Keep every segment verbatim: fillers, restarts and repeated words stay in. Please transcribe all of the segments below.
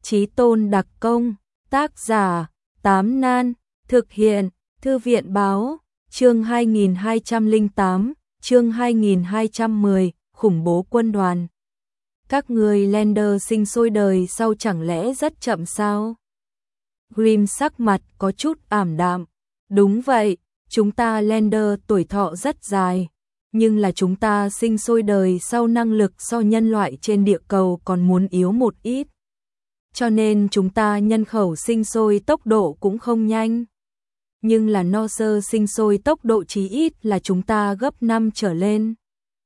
Chí Tôn đặc công, tác giả, Tám Nan, thực hiện, Thư viện báo, chương hai nghìn hai trăm lẻ tám, chương hai nghìn hai trăm mười, khủng bố quân đoàn. Các người Lander sinh sôi đời sau chẳng lẽ rất chậm sao? Grimm sắc mặt có chút ảm đạm. Đúng vậy, chúng ta Lander tuổi thọ rất dài, nhưng là chúng ta sinh sôi đời sau năng lực so nhân loại trên địa cầu còn muốn yếu một ít. Cho nên chúng ta nhân khẩu sinh sôi tốc độ cũng không nhanh. Nhưng là no sơ sinh sôi tốc độ chí ít là chúng ta gấp năm trở lên.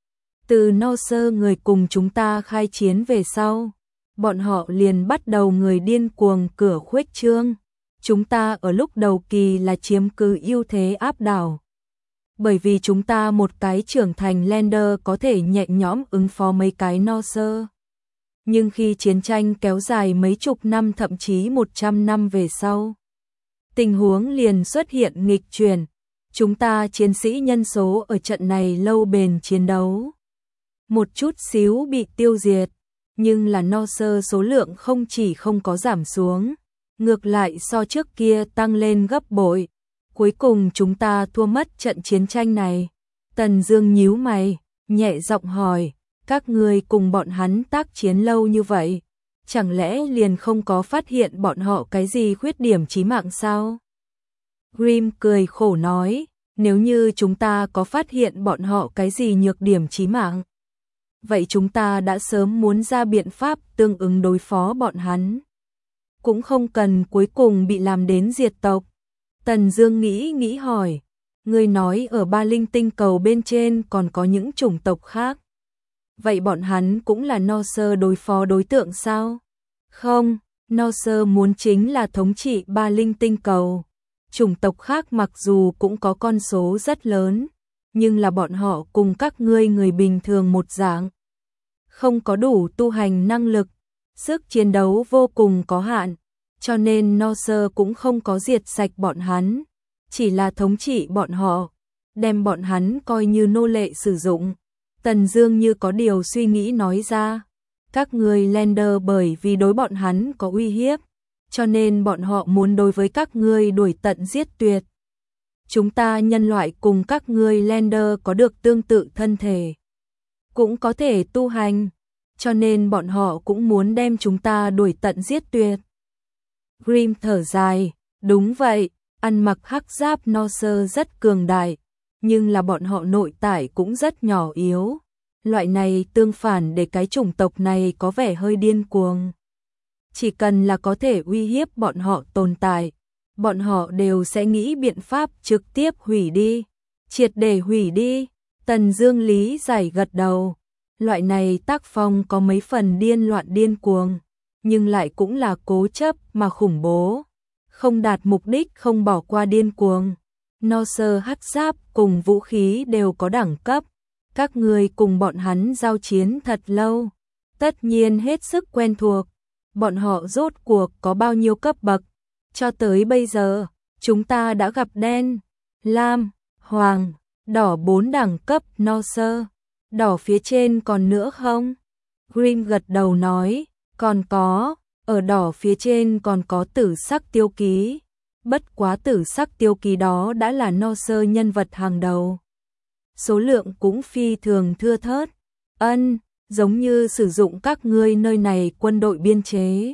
Từ no sơ người cùng chúng ta khai chiến về sau, bọn họ liền bắt đầu người điên cuồng cửa khuếch trương. Chúng ta ở lúc đầu kỳ là chiếm cứ ưu thế áp đảo. Bởi vì chúng ta một cái trưởng thành Lander có thể nhẹ nhõm ứng phó mấy cái no sơ. Nhưng khi chiến tranh kéo dài mấy chục năm thậm chí một trăm năm về sau, tình huống liền xuất hiện nghịch chuyển. Chúng ta chiến sĩ nhân số ở trận này lâu bền chiến đấu, một chút xíu bị tiêu diệt, nhưng là no sơ số lượng không chỉ không có giảm xuống, ngược lại so trước kia tăng lên gấp bội. Cuối cùng chúng ta thua mất trận chiến tranh này. Tần Dương nhíu mày, nhẹ giọng hỏi, các ngươi cùng bọn hắn tác chiến lâu như vậy, chẳng lẽ liền không có phát hiện bọn họ cái gì khuyết điểm chí mạng sao? Grimm cười khổ nói, nếu như chúng ta có phát hiện bọn họ cái gì nhược điểm chí mạng, vậy chúng ta đã sớm muốn ra biện pháp tương ứng đối phó bọn hắn, cũng không cần cuối cùng bị làm đến diệt tộc. Tần Dương nghĩ nghĩ hỏi, ngươi nói ở Ba Linh tinh cầu bên trên còn có những chủng tộc khác, vậy bọn hắn cũng là no sơ đối phó đối tượng sao? Không, no sơ muốn chính là thống trị Ba Linh tinh cầu. Chủng tộc khác mặc dù cũng có con số rất lớn, nhưng là bọn họ cùng các ngươi người bình thường một dạng, không có đủ tu hành năng lực, sức chiến đấu vô cùng có hạn, cho nên no sơ cũng không có diệt sạch bọn hắn, chỉ là thống trị bọn họ, đem bọn hắn coi như nô lệ sử dụng. Tần Dương như có điều suy nghĩ nói ra, các người Lander bởi vì đối bọn hắn có uy hiếp, cho nên bọn họ muốn đối với các ngươi đuổi tận giết tuyệt. Chúng ta nhân loại cùng các ngươi Lander có được tương tự thân thể, cũng có thể tu hành, cho nên bọn họ cũng muốn đem chúng ta đuổi tận giết tuyệt. Grimm thở dài, đúng vậy, ăn mặc hắc giáp no sơ rất cường đại, nhưng là bọn họ nội tại cũng rất nhỏ yếu. Loại này tương phản để cái chủng tộc này có vẻ hơi điên cuồng. Chỉ cần là có thể uy hiếp bọn họ tồn tại, bọn họ đều sẽ nghĩ biện pháp trực tiếp hủy đi, triệt để hủy đi. Tần Dương lý giải gật đầu. Loại này tác phong có mấy phần điên loạn điên cuồng, nhưng lại cũng là cố chấp mà khủng bố, không đạt mục đích không bỏ qua điên cuồng. No sơ hắc giáp cùng vũ khí đều có đẳng cấp, các ngươi cùng bọn hắn giao chiến thật lâu, tất nhiên hết sức quen thuộc. Bọn họ rốt cuộc có bao nhiêu cấp bậc? Cho tới bây giờ, chúng ta đã gặp đen, lam, hoàng, đỏ bốn đẳng cấp no sơ. Đỏ phía trên còn nữa không? Grimm gật đầu nói, còn có, ở đỏ phía trên còn có tử sắc tiêu ký. Bất quá tử sắc tiêu ký đó đã là no sơ nhân vật hàng đầu, số lượng cũng phi thường thưa thớt. Ân, giống như sử dụng các ngươi nơi này quân đội biên chế.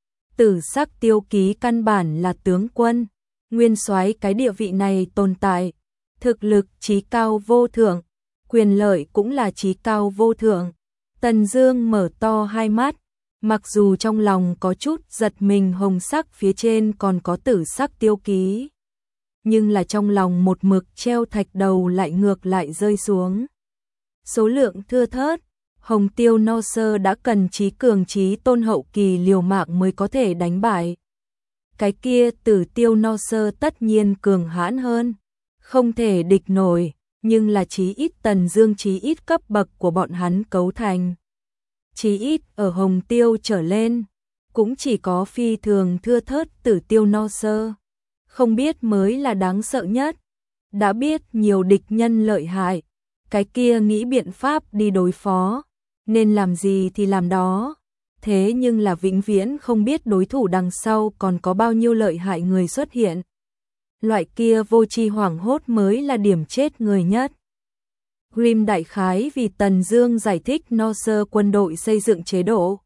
Tử sắc tiêu ký căn bản là tướng quân, nguyên soái cái địa vị này tồn tại, thực lực chí cao vô thượng, quyền lợi cũng là chí cao vô thượng. Tần Dương mở to hai mắt, mặc dù trong lòng có chút giật mình hồng sắc phía trên còn có tử sắc tiêu ký, nhưng là trong lòng một mực treo thạch đầu lại ngược lại rơi xuống. Số lượng thưa thớt, Hồng Tiêu no sơ đã cần chí cường chí tôn hậu kỳ liều mạng mới có thể đánh bại. Cái kia Tử Tiêu no sơ tất nhiên cường hãn hơn, không thể địch nổi, nhưng là chí ít Tần Dương chí ít cấp bậc của bọn hắn cấu thành, chí ít ở Hồng Tiêu trở lên, cũng chỉ có phi thường thưa thớt Tử Tiêu no sơ. Không biết mới là đáng sợ nhất. Đã biết nhiều địch nhân lợi hại, cái kia nghĩ biện pháp đi đối phó, nên làm gì thì làm đó. thế nhưng là vĩnh viễn không biết đối thủ đằng sau còn có bao nhiêu lợi hại người xuất hiện. Loại kia vô tri hoảng hốt mới là điểm chết người nhất. Grimm đại khái vì Tần Dương giải thích no sơ quân đội xây dựng chế độ.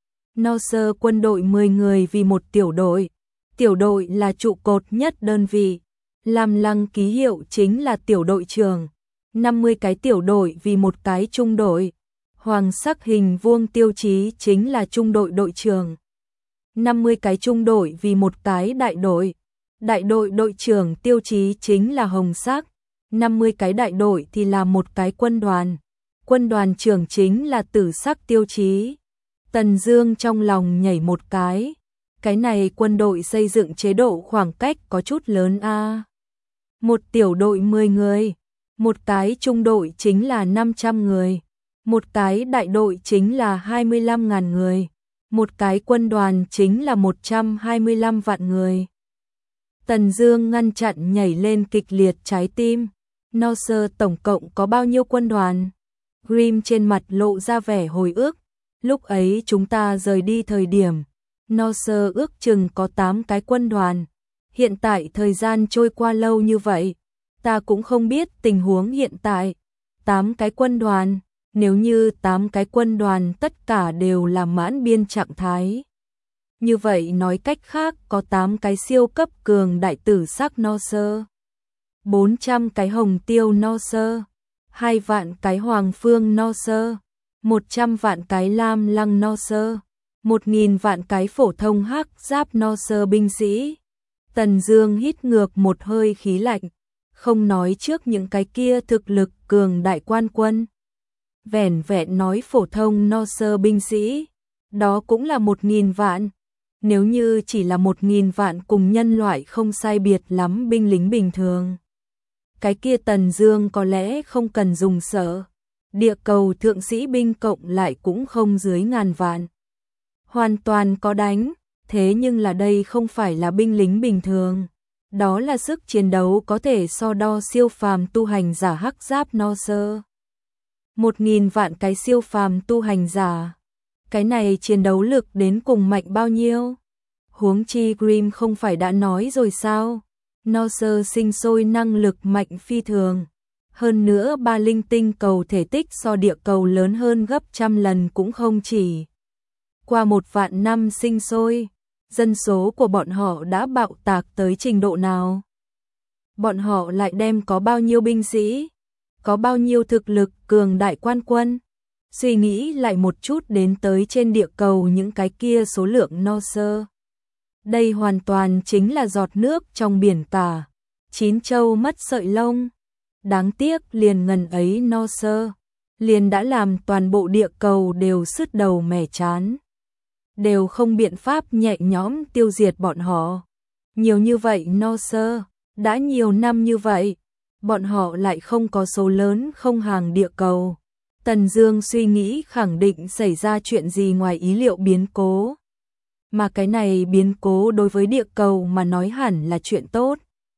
No sơ quân đội mười người vì một tiểu đội. Tiểu đội là trụ cột nhất đơn vị. Lam Lăng ký hiệu chính là tiểu đội trưởng. năm mươi cái tiểu đội vì một cái trung đội. Hoàng sắc hình vuông tiêu chí chính là trung đội đội trưởng. năm mươi cái trung đội vì một cái đại đội. Đại đội đội trưởng tiêu chí chính là hồng sắc. năm mươi cái đại đội thì là một cái quân đoàn. Quân đoàn trưởng chính là tử sắc tiêu chí. Tần Dương trong lòng nhảy một cái. Cái này quân đội xây dựng chế độ khoảng cách có chút lớn a. À. Một tiểu đội mười người, một cái trung đội chính là năm trăm người, một cái đại đội chính là hai mươi lăm nghìn người, một cái quân đoàn chính là một trăm hai mươi lăm vạn người. Tần Dương ngăn chặn nhảy lên kịch liệt trái tim. No sơ tổng cộng có bao nhiêu quân đoàn? Grimm trên mặt lộ ra vẻ hồi ức. Lúc ấy chúng ta rời đi thời điểm, No sơ ước chừng có tám cái quân đoàn. Hiện tại thời gian trôi qua lâu như vậy, ta cũng không biết tình huống hiện tại. tám cái quân đoàn, nếu như tám cái quân đoàn tất cả đều là mãn biên trạng thái. Như vậy nói cách khác có tám cái siêu cấp cường đại tử sắc No sơ, bốn trăm cái hồng tiêu No sơ, hai vạn cái hoàng phương No sơ, một trăm vạn cái lam lăng No sơ, một nghìn vạn cái phổ thông hắc giáp No sơ binh sĩ. Tần Dương hít ngược một hơi khí lạnh, không nói trước những cái kia thực lực cường đại quan quân. Vẻn vẹn nói phổ thông No sơ binh sĩ, đó cũng là một nghìn vạn. Nếu như chỉ là một nghìn vạn cùng nhân loại không sai biệt lắm binh lính bình thường, cái kia Tần Dương có lẽ không cần dùng sợ. Địa cầu thượng sĩ binh cộng lại cũng không dưới ngàn vạn. Hoàn toàn có đánh, thế nhưng là đây không phải là binh lính bình thường. Đó là sức chiến đấu có thể so đo siêu phàm tu hành giả hắc giáp No sơ. Một nghìn vạn cái siêu phàm tu hành giả. Cái này chiến đấu lực đến cùng mạnh bao nhiêu? Huống chi Grimm không phải đã nói rồi sao? No sơ sinh sôi năng lực mạnh phi thường. Hơn nữa ba linh tinh cầu thể tích so địa cầu lớn hơn gấp trăm lần cũng không chỉ. Qua một vạn năm sinh sôi, dân số của bọn họ đã bạo tạc tới trình độ nào? Bọn họ lại đem có bao nhiêu binh sĩ? Có bao nhiêu thực lực cường đại quan quân? Suy nghĩ lại một chút đến tới trên địa cầu những cái kia số lượng No sơ. Đây hoàn toàn chính là giọt nước trong biển cả. Chín châu mất sợi lông. Đáng tiếc liền ngần ấy No sơ, liền đã làm toàn bộ địa cầu đều sứt đầu mẻ chán. Đều không biện pháp nhẹ nhõm tiêu diệt bọn họ. Nhiều như vậy No sơ, đã nhiều năm như vậy, bọn họ lại không có số lớn không hàng địa cầu. Tần Dương suy nghĩ khẳng định xảy ra chuyện gì ngoài ý liệu biến cố. Mà cái này biến cố đối với địa cầu mà nói hẳn là chuyện tốt.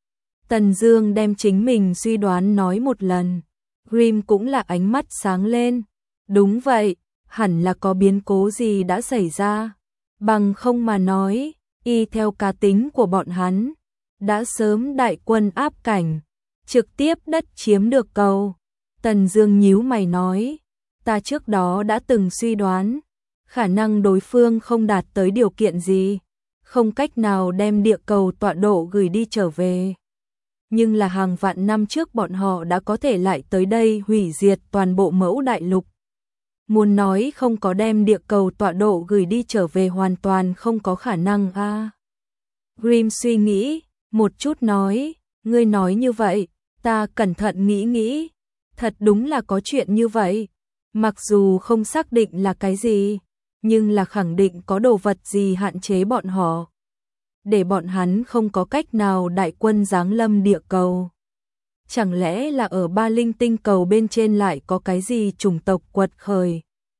Tần Dương đem chính mình suy đoán nói một lần. Grimm cũng là ánh mắt sáng lên. Đúng vậy, hẳn là có biến cố gì đã xảy ra. Bằng không mà nói, y theo cá tính của bọn hắn, đã sớm đại quân áp cảnh, trực tiếp đất chiếm được cầu. Tần Dương nhíu mày nói, ta trước đó đã từng suy đoán, khả năng đối phương không đạt tới điều kiện gì, không cách nào đem địa cầu tọa độ gửi đi trở về. Nhưng là hàng vạn năm trước bọn họ đã có thể lại tới đây hủy diệt toàn bộ mẫu đại lục. Muốn nói không có đem địa cầu tọa độ gửi đi trở về hoàn toàn không có khả năng a. À. Grimm suy nghĩ, một chút nói, ngươi nói như vậy, ta cẩn thận nghĩ nghĩ, thật đúng là có chuyện như vậy. Mặc dù không xác định là cái gì, nhưng là khẳng định có đồ vật gì hạn chế bọn họ, để bọn hắn không có cách nào đại quân giáng lâm địa cầu. Chẳng lẽ là ở ba linh tinh cầu bên trên lại có cái gì chủng tộc quật khởi,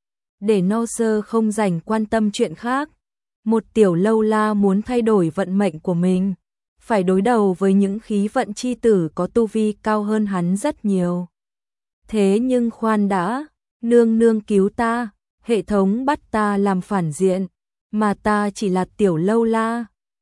để No sơ không rảnh quan tâm chuyện khác. Một tiểu lâu la muốn thay đổi vận mệnh của mình, phải đối đầu với những khí vận chi tử có tu vi cao hơn hắn rất nhiều. Thế nhưng khoan đã, nương nương cứu ta, Hệ thống bắt ta làm phản diện, mà ta chỉ là tiểu lâu la.